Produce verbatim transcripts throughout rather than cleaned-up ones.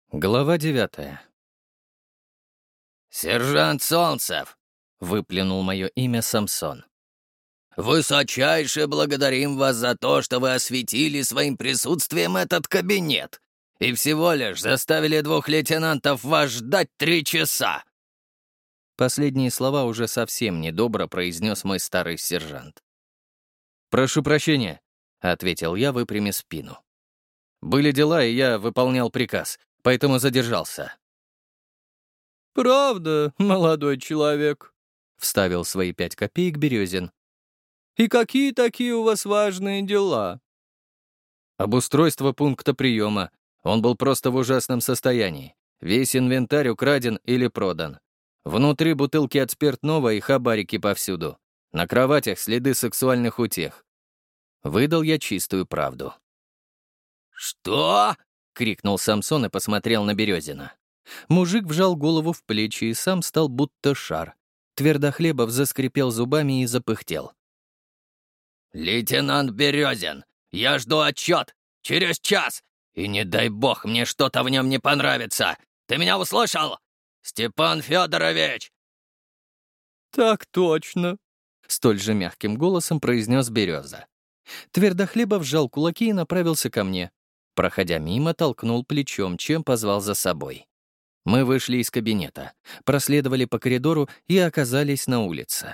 Глава девятая. «Сержант Солнцев!» — выплюнул мое имя Самсон. «Высочайше благодарим вас за то, что вы осветили своим присутствием этот кабинет и всего лишь заставили двух лейтенантов вас ждать три часа!» Последние слова уже совсем недобро произнес мой старый сержант. «Прошу прощения», — ответил я, выпрямив спину. «Были дела, и я выполнял приказ, поэтому задержался». «Правда, молодой человек», — вставил свои пять копеек Березин. «И какие такие у вас важные дела?» Обустройство пункта приема. Он был просто в ужасном состоянии. Весь инвентарь украден или продан. Внутри бутылки от спиртного и хабарики повсюду. На кроватях следы сексуальных утех. Выдал я чистую правду. «Что?» — крикнул Самсон и посмотрел на Березина. Мужик вжал голову в плечи и сам стал будто шар. Твердохлебов заскрипел зубами и запыхтел. «Лейтенант Березин, я жду отчет! Через час! И не дай бог мне что-то в нем не понравится! Ты меня услышал? Степан Федорович!» «Так точно», — столь же мягким голосом произнес Береза. Твердохлебов сжал кулаки и направился ко мне. Проходя мимо, толкнул плечом, чем позвал за собой. Мы вышли из кабинета, проследовали по коридору и оказались на улице.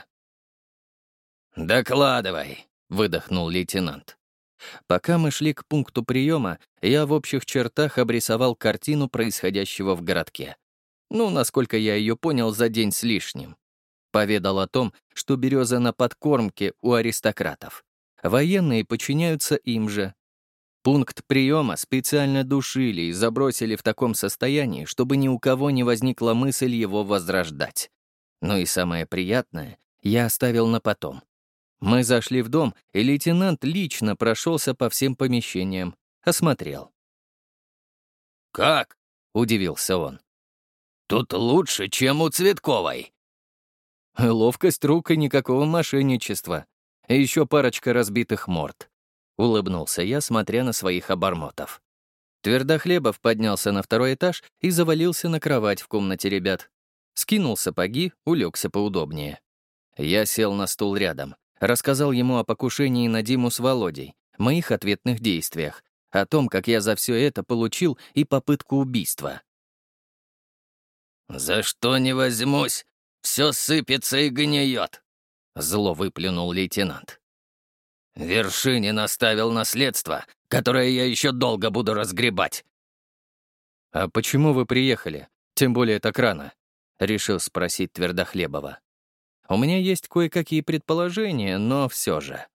«Докладывай», — выдохнул лейтенант. Пока мы шли к пункту приема, я в общих чертах обрисовал картину происходящего в городке. Ну, насколько я ее понял, за день с лишним. Поведал о том, что Береза на подкормке у аристократов. Военные подчиняются им же. Пункт приема специально душили и забросили в таком состоянии, чтобы ни у кого не возникла мысль его возрождать. Ну и самое приятное я оставил на потом. Мы зашли в дом, и лейтенант лично прошелся по всем помещениям, осмотрел. «Как?» — удивился он. «Тут лучше, чем у Цветковой». Ловкость рук и никакого мошенничества. И еще парочка разбитых морд. Улыбнулся я, смотря на своих обормотов. Твердохлебов поднялся на второй этаж и завалился на кровать в комнате ребят. Скинул сапоги, улегся поудобнее. Я сел на стул рядом, рассказал ему о покушении на Диму с Володей, моих ответных действиях, о том, как я за все это получил и попытку убийства. «За что не возьмусь, все сыпется и гниет», — зло выплюнул лейтенант. «Вершинин оставил наследство, которое я еще долго буду разгребать». «А почему вы приехали? Тем более так рано?» — решил спросить Твердохлебова. «У меня есть кое-какие предположения, но все же».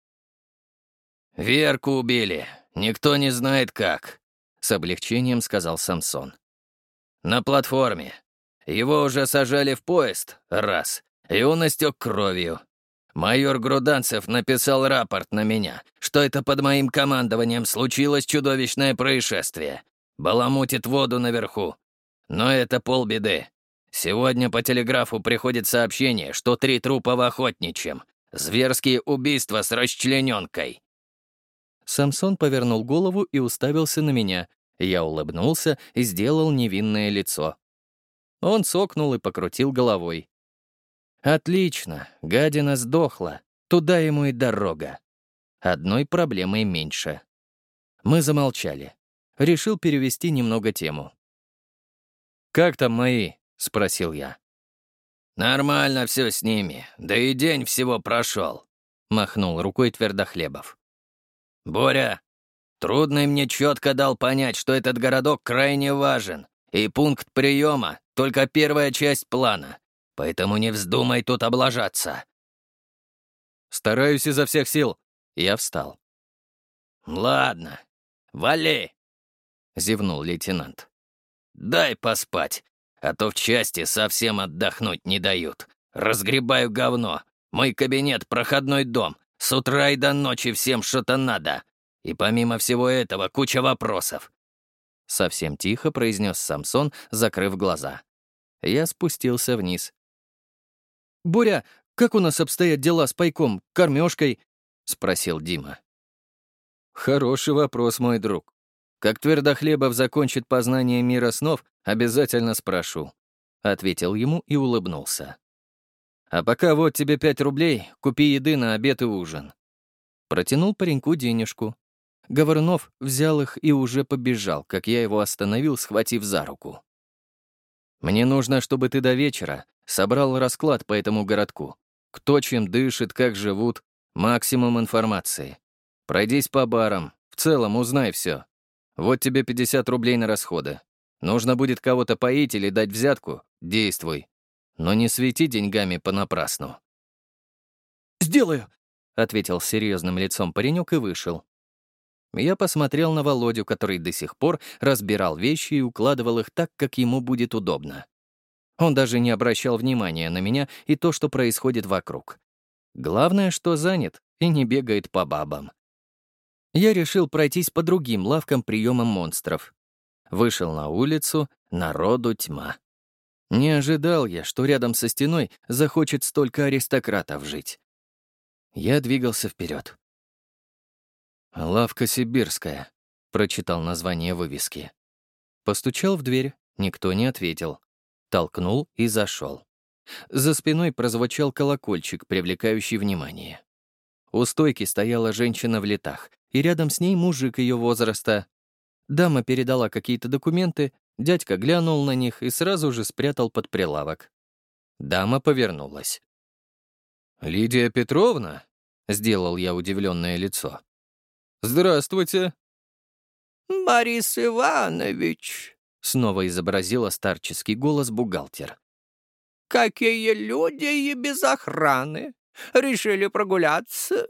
«Верку убили. Никто не знает как», — с облегчением сказал Самсон. «На платформе. Его уже сажали в поезд, раз, и он истек кровью. Майор Груданцев написал рапорт на меня, что это под моим командованием случилось чудовищное происшествие. Баламутит воду наверху. Но это полбеды. Сегодня по телеграфу приходит сообщение, что три трупа в Охотничьем. Зверские убийства с расчлененкой». Самсон повернул голову и уставился на меня. Я улыбнулся и сделал невинное лицо. Он сокнул и покрутил головой. «Отлично, гадина сдохла. Туда ему и дорога. Одной проблемой меньше». Мы замолчали. Решил перевести немного тему. «Как там мои?» — спросил я. «Нормально все с ними, да и день всего прошел», — махнул рукой Твердохлебов. «Боря, Трудный мне четко дал понять, что этот городок крайне важен, и пункт приема — только первая часть плана, поэтому не вздумай тут облажаться». «Стараюсь изо всех сил». Я встал. «Ладно, вали», — зевнул лейтенант. «Дай поспать, а то в части совсем отдохнуть не дают. Разгребаю говно. Мой кабинет — проходной дом. С утра и до ночи всем что-то надо. И помимо всего этого куча вопросов». Совсем тихо произнес Самсон, закрыв глаза. Я спустился вниз. «Боря, как у нас обстоят дела с пайком, кормежкой?» — спросил Дима. «Хороший вопрос, мой друг. Как Твердохлебов закончит познание мира снов, обязательно спрошу», — ответил ему и улыбнулся. «А пока вот тебе пять рублей, купи еды на обед и ужин». Протянул пареньку денежку. Говорунов взял их и уже побежал, как я его остановил, схватив за руку. «Мне нужно, чтобы ты до вечера собрал расклад по этому городку. Кто чем дышит, как живут, максимум информации. Пройдись по барам, в целом узнай все. Вот тебе пятьдесят рублей на расходы. Нужно будет кого-то поить или дать взятку — действуй. Но не свети деньгами понапрасну». «Сделаю», — ответил с серьезным лицом паренек и вышел. Я посмотрел на Володю, который до сих пор разбирал вещи и укладывал их так, как ему будет удобно. Он даже не обращал внимания на меня и то, что происходит вокруг. Главное, что занят и не бегает по бабам. Я решил пройтись по другим лавкам приема монстров. Вышел на улицу, народу тьма. Не ожидал я, что рядом со стеной захочет столько аристократов жить. Я двигался вперед. «Лавка сибирская», — прочитал название вывески. Постучал в дверь, никто не ответил. Толкнул и зашел. За спиной прозвучал колокольчик, привлекающий внимание. У стойки стояла женщина в летах, и рядом с ней мужик ее возраста. Дама передала какие-то документы, дядька глянул на них и сразу же спрятал под прилавок. Дама повернулась. «Лидия Петровна?» — сделал я удивленное лицо. «Здравствуйте». «Борис Иванович», — снова изобразила старческий голос бухгалтер. «какие люди и без охраны. Решили прогуляться?»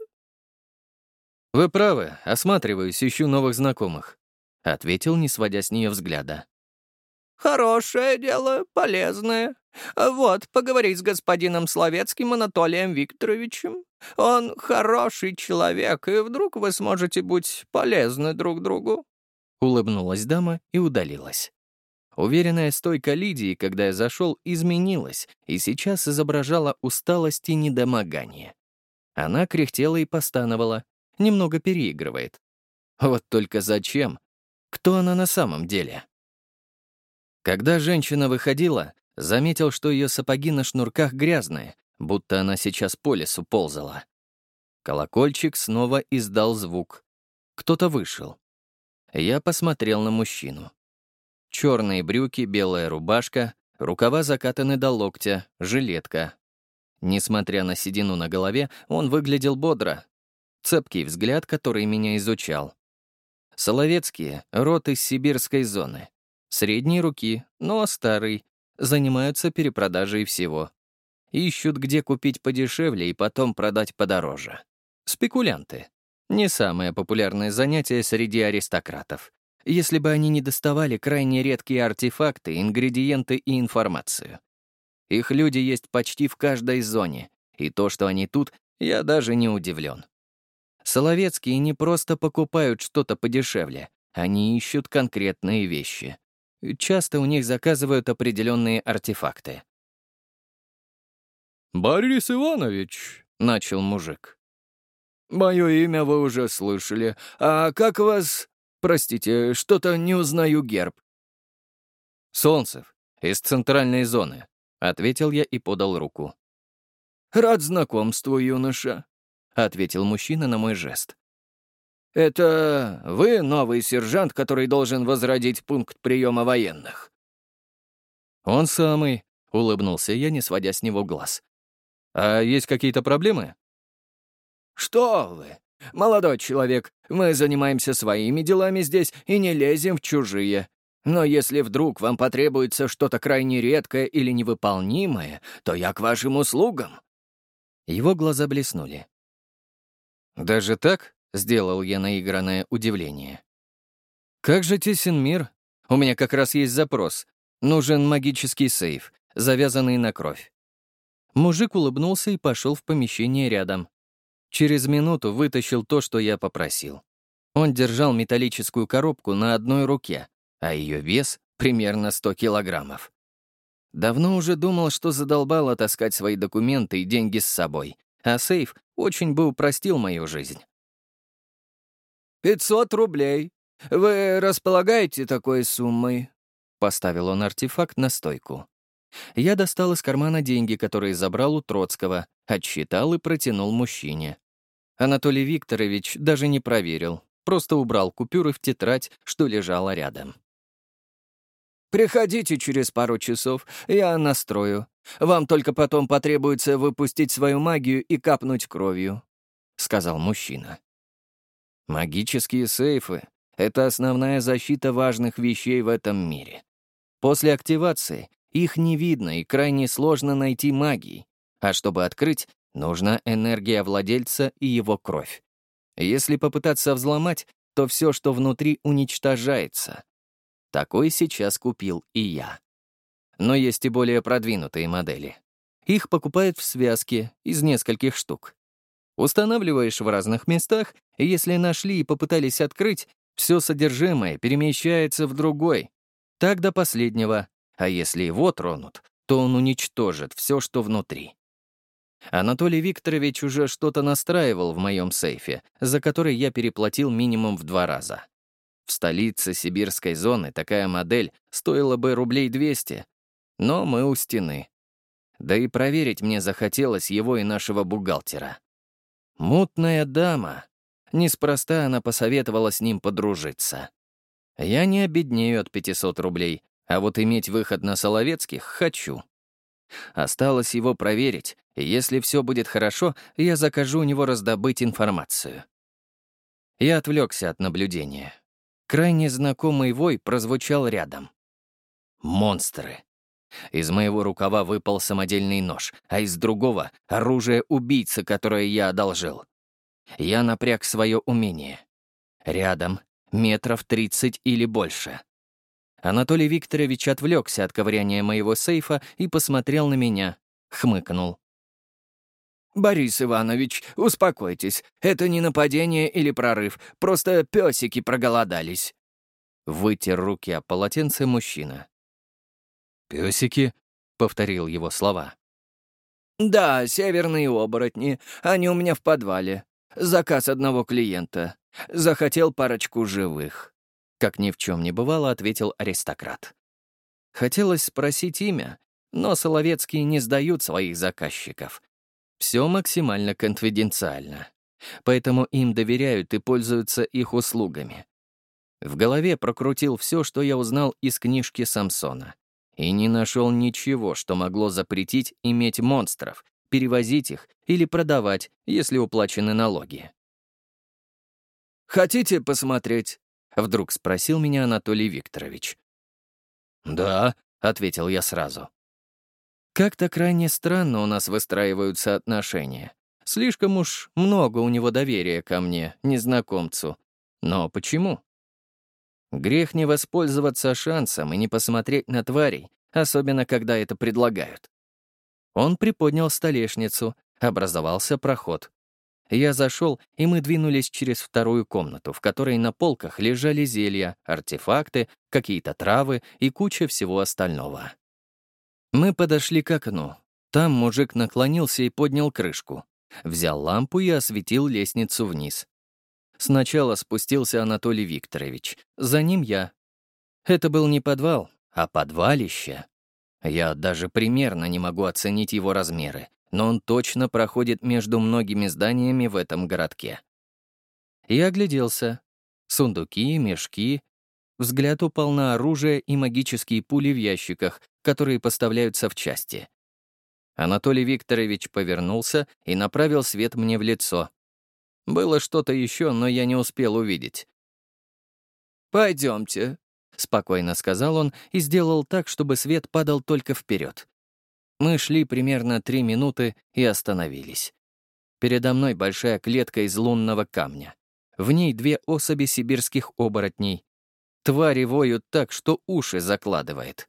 «Вы правы, осматриваюсь, ищу новых знакомых», — ответил, не сводя с нее взгляда. «Хорошее дело, полезное. Вот, поговорить с господином Словецким Анатолием Викторовичем. Он хороший человек, и вдруг вы сможете быть полезны друг другу». Улыбнулась дама и удалилась. Уверенная стойка Лидии, когда я зашел, изменилась и сейчас изображала усталость и недомогание. Она кряхтела и постановала, немного переигрывает. Вот только зачем? Кто она на самом деле? Когда женщина выходила, заметил, что ее сапоги на шнурках грязные, будто она сейчас по лесу ползала. Колокольчик снова издал звук. Кто-то вышел. Я посмотрел на мужчину. Черные брюки, белая рубашка, рукава закатаны до локтя, жилетка. Несмотря на седину на голове, он выглядел бодро. Цепкий взгляд, который меня изучал. Соловецкие — род из сибирской зоны. Средней руки, но старый. Занимаются перепродажей всего. Ищут, где купить подешевле и потом продать подороже. Спекулянты. Не самое популярное занятие среди аристократов. Если бы они не доставали крайне редкие артефакты, ингредиенты и информацию. Их люди есть почти в каждой зоне, и то, что они тут, я даже не удивлен. Соловецкие не просто покупают что-то подешевле, они ищут конкретные вещи. Часто у них заказывают определенные артефакты. «Борис Иванович», — начал мужик. «мое имя вы уже слышали. А как вас... Простите, что-то не узнаю герб». «Солнцев, из центральной зоны», — ответил я и подал руку. «Рад знакомству, юноша», — ответил мужчина на мой жест. «Это вы новый сержант, который должен возродить пункт приема военных?» «Он самый», — улыбнулся я, не сводя с него глаз. «А есть какие-то проблемы?» «Что вы, молодой человек, мы занимаемся своими делами здесь и не лезем в чужие. Но если вдруг вам потребуется что-то крайне редкое или невыполнимое, то я к вашим услугам». Его глаза блеснули. «Даже так?» — сделал я наигранное удивление. «Как же тесен мир? У меня как раз есть запрос. Нужен магический сейф, завязанный на кровь». Мужик улыбнулся и пошел в помещение рядом. Через минуту вытащил то, что я попросил. Он держал металлическую коробку на одной руке, а ее вес — примерно сто килограммов. Давно уже думал, что задолбало таскать свои документы и деньги с собой, а сейф очень бы упростил мою жизнь. «Пятьсот рублей. Вы располагаете такой суммой?» Поставил он артефакт на стойку. Я достал из кармана деньги, которые забрал у Троцкого, отсчитал и протянул мужчине. Анатолий Викторович даже не проверил, просто убрал купюры в тетрадь, что лежала рядом. «Приходите через пару часов, я настрою. Вам только потом потребуется выпустить свою магию и капнуть кровью», — сказал мужчина. Магические сейфы — это основная защита важных вещей в этом мире. После активации их не видно и крайне сложно найти магией, а чтобы открыть, нужна энергия владельца и его кровь. Если попытаться взломать, то все, что внутри, уничтожается. Такой сейчас купил и я. Но есть и более продвинутые модели. Их покупают в связке из нескольких штук. Устанавливаешь в разных местах, и если нашли и попытались открыть, все содержимое перемещается в другой. Так до последнего. А если его тронут, то он уничтожит все, что внутри. Анатолий Викторович уже что-то настраивал в моем сейфе, за который я переплатил минимум в два раза. В столице сибирской зоны такая модель стоила бы рублей двести, но мы у стены. Да и проверить мне захотелось его и нашего бухгалтера. Мутная дама. Неспроста она посоветовала с ним подружиться. Я не обеднею от пятисот рублей, а вот иметь выход на Соловецких хочу. Осталось его проверить, и если все будет хорошо, я закажу у него раздобыть информацию. Я отвлекся от наблюдения. Крайне знакомый вой прозвучал рядом. Монстры. Из моего рукава выпал самодельный нож, а из другого — оружие убийцы, которое я одолжил. Я напряг свое умение. Рядом метров тридцать или больше. Анатолий Викторович отвлекся от ковыряния моего сейфа и посмотрел на меня, хмыкнул. «Борис Иванович, успокойтесь. Это не нападение или прорыв, просто песики проголодались». Вытер руки о полотенце мужчина. «Песики?» — повторил его слова. «Да, северные оборотни. Они у меня в подвале. Заказ одного клиента. Захотел парочку живых». Как ни в чем не бывало, ответил аристократ. Хотелось спросить имя, но Соловецкие не сдают своих заказчиков. Все максимально конфиденциально. Поэтому им доверяют и пользуются их услугами. В голове прокрутил все, что я узнал из книжки Самсона. И не нашел ничего, что могло запретить иметь монстров, перевозить их или продавать, если уплачены налоги. «Хотите посмотреть?» — вдруг спросил меня Анатолий Викторович. «Да», — ответил я сразу. Как-то крайне странно у нас выстраиваются отношения. Слишком уж много у него доверия ко мне, незнакомцу. Но почему? Грех не воспользоваться шансом и не посмотреть на тварей, особенно когда это предлагают. Он приподнял столешницу, образовался проход. Я зашел, и мы двинулись через вторую комнату, в которой на полках лежали зелья, артефакты, какие-то травы и куча всего остального. Мы подошли к окну. Там мужик наклонился и поднял крышку. Взял лампу и осветил лестницу вниз. Сначала спустился Анатолий Викторович, за ним я. Это был не подвал, а подвалище. Я даже примерно не могу оценить его размеры, но он точно проходит между многими зданиями в этом городке. Я огляделся. Сундуки, мешки. Взгляд упал на оружие и магические пули в ящиках, которые поставляются в части. Анатолий Викторович повернулся и направил свет мне в лицо. Было что-то еще, но я не успел увидеть. «Пойдемте», — спокойно сказал он и сделал так, чтобы свет падал только вперед. Мы шли примерно три минуты и остановились. Передо мной большая клетка из лунного камня. В ней две особи сибирских оборотней. Твари воют так, что уши закладывает.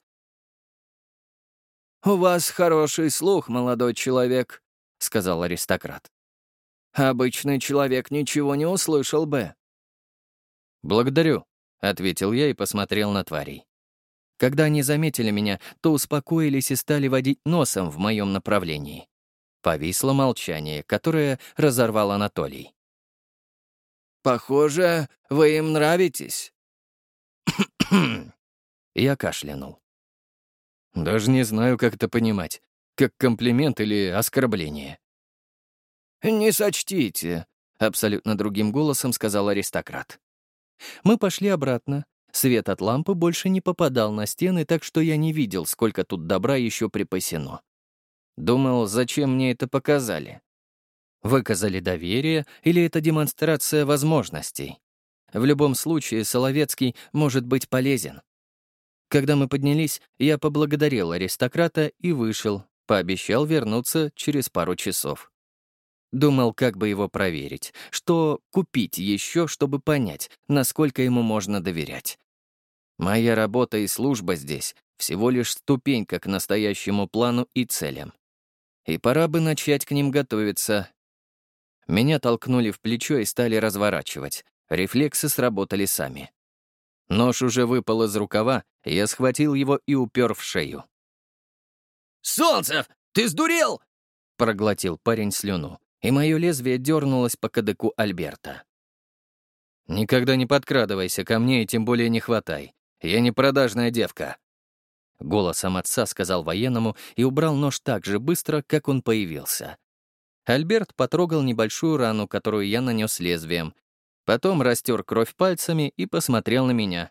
«У вас хороший слух, молодой человек», — сказал аристократ. «Обычный человек ничего не услышал бы». «Благодарю», — ответил я и посмотрел на тварей. Когда они заметили меня, то успокоились и стали водить носом в моем направлении. Повисло молчание, которое разорвал Анатолий. «Похоже, вы им нравитесь». Я кашлянул. Даже не знаю, как это понимать. Как комплимент или оскорбление. «Не сочтите», — абсолютно другим голосом сказал аристократ. Мы пошли обратно. Свет от лампы больше не попадал на стены, так что я не видел, сколько тут добра еще припасено. Думал, зачем мне это показали? Выказали доверие или это демонстрация возможностей? В любом случае, Соловецкий может быть полезен. Когда мы поднялись, я поблагодарил аристократа и вышел, пообещал вернуться через пару часов. Думал, как бы его проверить, что купить еще, чтобы понять, насколько ему можно доверять. Моя работа и служба здесь — всего лишь ступенька к настоящему плану и целям. И пора бы начать к ним готовиться. Меня толкнули в плечо и стали разворачивать. Рефлексы сработали сами. Нож уже выпал из рукава, я схватил его и упер в шею. «Солнцев, ты сдурел?» — проглотил парень слюну, и мое лезвие дернулось по кадыку Альберта. «Никогда не подкрадывайся ко мне и тем более не хватай. Я не продажная девка», — голосом отца сказал военному и убрал нож так же быстро, как он появился. Альберт потрогал небольшую рану, которую я нанес лезвием. Потом растер кровь пальцами и посмотрел на меня.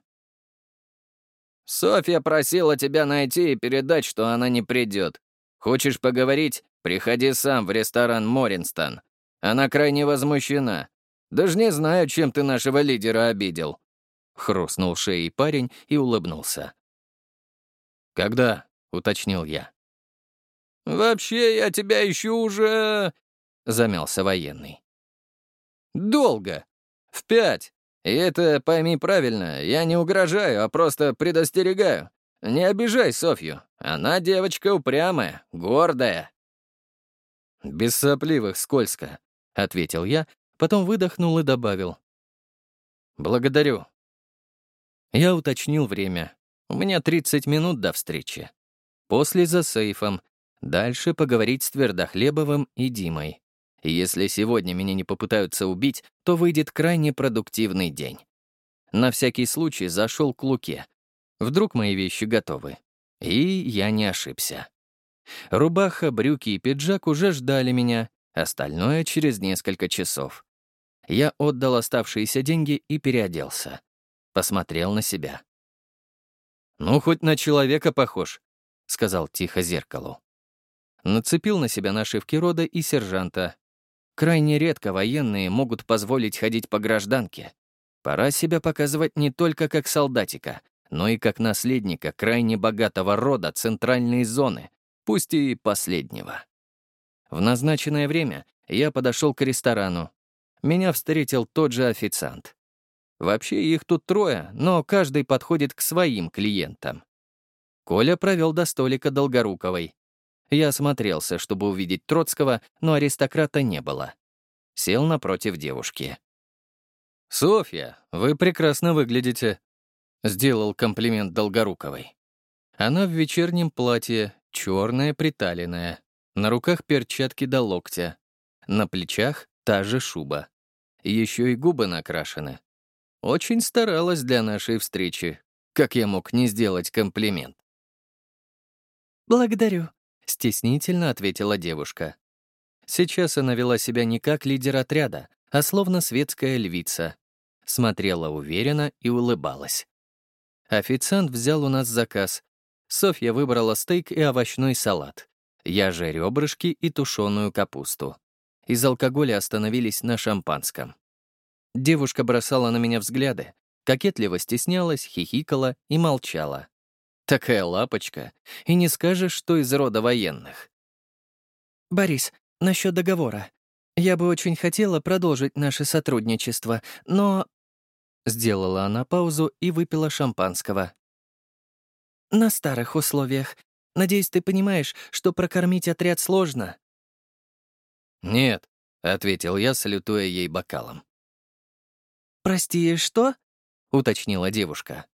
«Софья просила тебя найти и передать, что она не придет. Хочешь поговорить? Приходи сам в ресторан «Моринстон». Она крайне возмущена. Даже не знаю, чем ты нашего лидера обидел». Хрустнул шеей парень и улыбнулся. «Когда?» — уточнил я. «Вообще, я тебя ищу уже...» — замялся военный. «Долго. В пять. И это, пойми правильно, я не угрожаю, а просто предостерегаю. Не обижай Софью. Она девочка упрямая, гордая». «Без сопливых скользко», — ответил я, потом выдохнул и добавил. «Благодарю». Я уточнил время. У меня тридцать минут до встречи. После за сейфом. Дальше поговорить с Твердохлебовым и Димой. И если сегодня меня не попытаются убить, то выйдет крайне продуктивный день. На всякий случай зашел к Луке. Вдруг мои вещи готовы. И я не ошибся. Рубаха, брюки и пиджак уже ждали меня, остальное через несколько часов. Я отдал оставшиеся деньги и переоделся. Посмотрел на себя. «Ну, хоть на человека похож», — сказал тихо зеркалу. Нацепил на себя нашивки рода и сержанта. Крайне редко военные могут позволить ходить по гражданке. Пора себя показывать не только как солдатика, но и как наследника крайне богатого рода центральной зоны, пусть и последнего. В назначенное время я подошел к ресторану. Меня встретил тот же официант. Вообще их тут трое, но каждый подходит к своим клиентам. Коля провел до столика Долгоруковой. Я осмотрелся, чтобы увидеть Троцкого, но аристократа не было. Сел напротив девушки. «Софья, вы прекрасно выглядите», — сделал комплимент Долгоруковой. Она в вечернем платье, черное приталенное, на руках перчатки до локтя, на плечах та же шуба. Еще и губы накрашены. Очень старалась для нашей встречи. Как я мог не сделать комплимент? «Благодарю», — стеснительно ответила девушка. Сейчас она вела себя не как лидер отряда, а словно светская львица. Смотрела уверенно и улыбалась. Официант взял у нас заказ. Софья выбрала стейк и овощной салат. Я же ребрышки и тушеную капусту. Из алкоголя остановились на шампанском. Девушка бросала на меня взгляды, кокетливо стеснялась, хихикала и молчала. Такая лапочка, и не скажешь, что из рода военных. «Борис, насчет договора. Я бы очень хотела продолжить наше сотрудничество, но...» Сделала она паузу и выпила шампанского. «На старых условиях. Надеюсь, ты понимаешь, что прокормить отряд сложно». «Нет», — ответил я, салютуя ей бокалом. «Прости, что?» — уточнила девушка.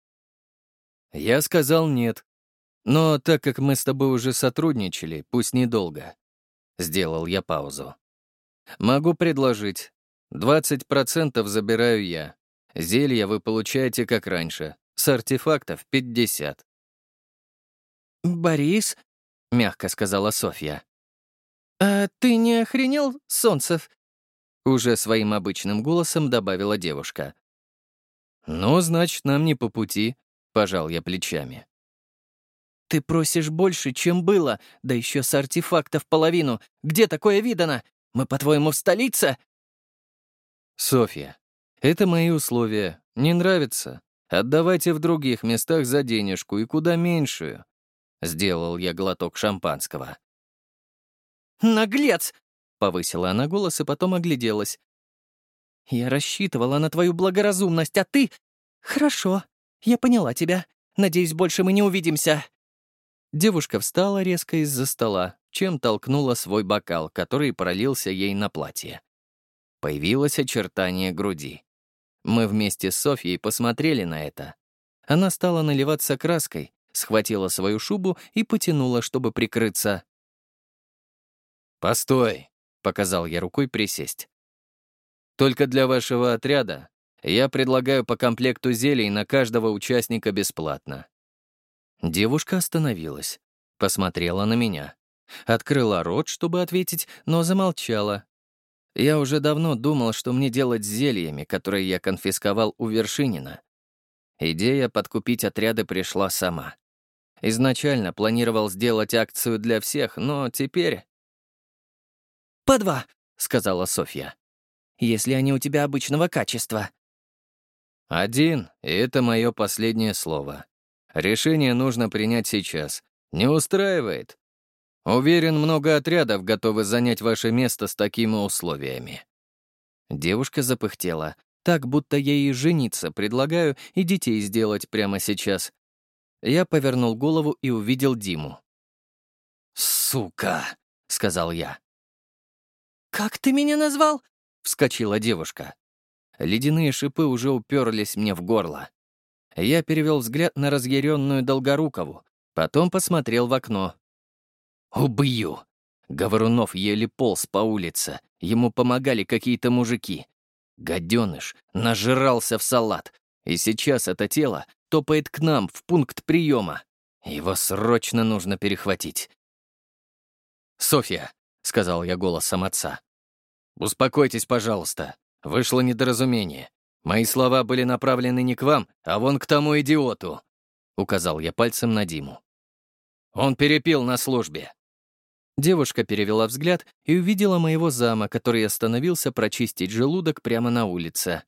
Я сказал нет. Но так как мы с тобой уже сотрудничали, пусть недолго. Сделал я паузу. Могу предложить. двадцать процентов забираю я. Зелья вы получаете как раньше. С артефактов пятьдесят. «Борис», — мягко сказала Софья, — «а ты не охренел, Солнцев?» Уже своим обычным голосом добавила девушка. «Ну, значит, нам не по пути», — пожал я плечами. «Ты просишь больше, чем было, да еще с артефактов половину. Где такое видано? Мы, по-твоему, в столице?» «Софья, это мои условия. Не нравится? Отдавайте в других местах за денежку и куда меньшую». Сделал я глоток шампанского. «Наглец!» — повысила Она голос и потом огляделась. «Я рассчитывала на твою благоразумность, а ты...» «Хорошо, я поняла тебя. Надеюсь, больше мы не увидимся». Девушка встала резко из-за стола, чем толкнула свой бокал, который пролился ей на платье. Появилось очертание груди. Мы вместе с Софьей посмотрели на это. Она стала наливаться краской, схватила свою шубу и потянула, чтобы прикрыться. «Постой», — показал я рукой присесть. «Только для вашего отряда я предлагаю по комплекту зелий на каждого участника бесплатно». Девушка остановилась, посмотрела на меня, открыла рот, чтобы ответить, но замолчала. Я уже давно думал, что мне делать с зельями, которые я конфисковал у Вершинина. Идея подкупить отряды пришла сама. Изначально планировал сделать акцию для всех, но теперь... «По два», — сказала Софья. «Если они у тебя обычного качества». «Один, и это мое последнее слово. Решение нужно принять сейчас. Не устраивает? Уверен, много отрядов готовы занять ваше место с такими условиями». Девушка запыхтела, так, будто ей и жениться предлагаю, и детей сделать прямо сейчас. Я повернул голову и увидел Диму. «Сука!» — сказал я. «Как ты меня назвал?» — вскочила девушка. Ледяные шипы уже уперлись мне в горло. Я перевел взгляд на разъяренную Долгорукову, потом посмотрел в окно. «Убью!» Говорунов еле полз по улице, ему помогали какие-то мужики. Гаденыш нажирался в салат, и сейчас это тело топает к нам в пункт приема. Его срочно нужно перехватить. «Софья», — сказал я голосом отца, — «успокойтесь, пожалуйста. Вышло недоразумение. Мои слова были направлены не к вам, а вон к тому идиоту», — указал я пальцем на Диму. «Он перепил на службе». Девушка перевела взгляд и увидела моего зама, который остановился прочистить желудок прямо на улице.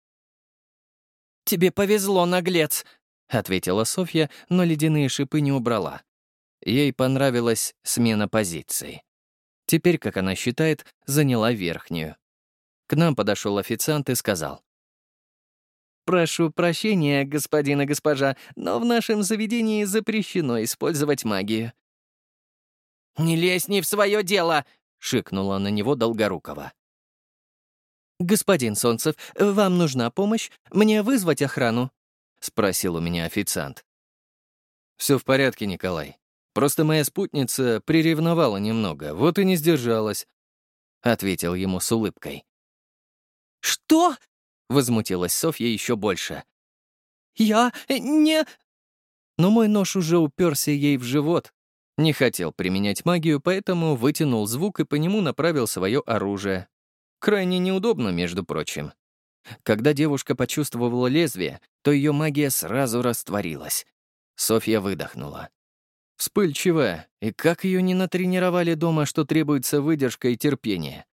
«Тебе повезло, наглец», — ответила Софья, но ледяные шипы не убрала. Ей понравилась смена позиций. Теперь, как она считает, заняла верхнюю. К нам подошел официант и сказал: «Прошу прощения, господин и госпожа, но в нашем заведении запрещено использовать магию». «Не лезь не в свое дело!» — шикнула на него Долгорукова. «Господин Солнцев, вам нужна помощь? Мне вызвать охрану?» — спросил у меня официант. «Все в порядке, Николай. Просто моя спутница приревновала немного, вот и не сдержалась», — ответил ему с улыбкой. «Что?» — возмутилась Софья еще больше. «Я не...» Но мой нож уже уперся ей в живот. Не хотел применять магию, поэтому вытянул звук и по нему направил свое оружие. Крайне неудобно, между прочим. Когда девушка почувствовала лезвие, то ее магия сразу растворилась. Софья выдохнула. Вспыльчивая, и как ее не натренировали дома, что требуется выдержка и терпение.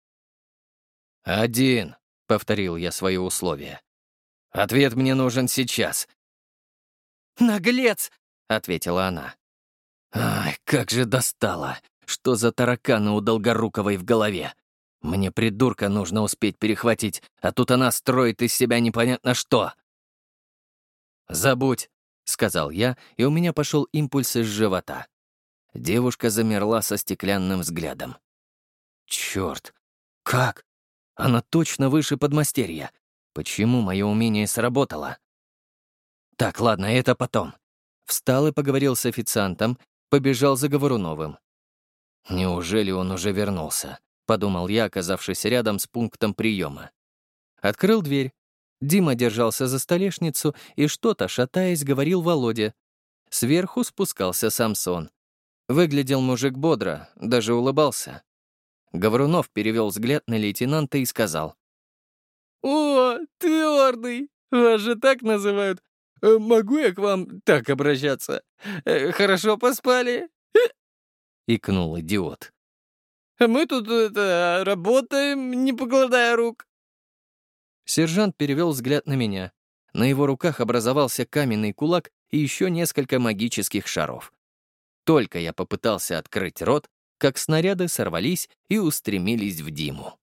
«Один», — повторил я свои условия. «Ответ мне нужен сейчас». «Наглец!» — ответила она. «Ай, как же достало! Что за тараканы у Долгоруковой в голове? Мне придурка нужно успеть перехватить, а тут она строит из себя непонятно что». «Забудь», — сказал я, и у меня пошел импульс из живота. Девушка замерла со стеклянным взглядом. «Черт! Как? Она точно выше подмастерья. Почему мое умение сработало?» «Так, ладно, это потом». Встал и поговорил с официантом, побежал за Говоруновым. «Неужели он уже вернулся?» — подумал я, оказавшись рядом с пунктом приема. Открыл дверь. Дима держался за столешницу и что-то, шатаясь, говорил Володе. Сверху спускался Самсон. Выглядел мужик бодро, даже улыбался. Говорунов перевел взгляд на лейтенанта и сказал. «О, твердый! Вас же так называют. Э, Могу я к вам так обращаться? Э, Хорошо поспали?» Икнул идиот. Мы тут это, работаем, не покладая рук. Сержант перевел взгляд на меня. На его руках образовался каменный кулак и еще несколько магических шаров. Только я попытался открыть рот, как снаряды сорвались и устремились в Диму.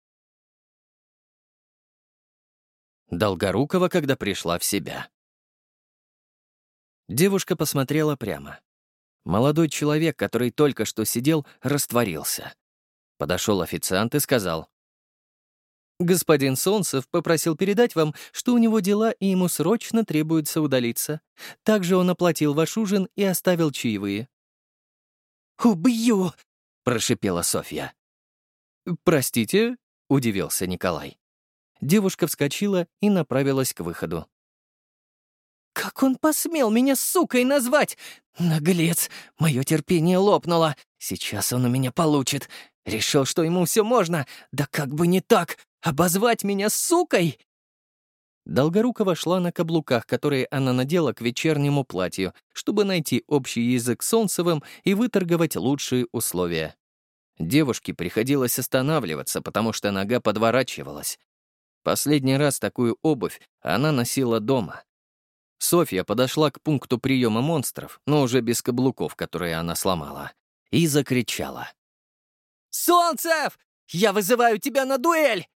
Долгорукова, когда пришла в себя. Девушка посмотрела прямо. Молодой человек, который только что сидел, растворился. Подошел официант и сказал. «Господин Солнцев попросил передать вам, что у него дела и ему срочно требуется удалиться. Также он оплатил ваш ужин и оставил чаевые». «Убью!» — прошипела Софья. «Простите?» — удивился Николай. Девушка вскочила и направилась к выходу. «Как он посмел меня сукой назвать? Наглец! Мое терпение лопнуло. Сейчас он у меня получит. Решил, что ему все можно. Да как бы не так! Обозвать меня сукой!» Долгорукова шла на каблуках, которые она надела к вечернему платью, чтобы найти общий язык с Солнцевым и выторговать лучшие условия. Девушке приходилось останавливаться, потому что нога подворачивалась. Последний раз такую обувь она носила дома. Софья подошла к пункту приема монстров, но уже без каблуков, которые она сломала, и закричала. «Солнцев! Я вызываю тебя на дуэль!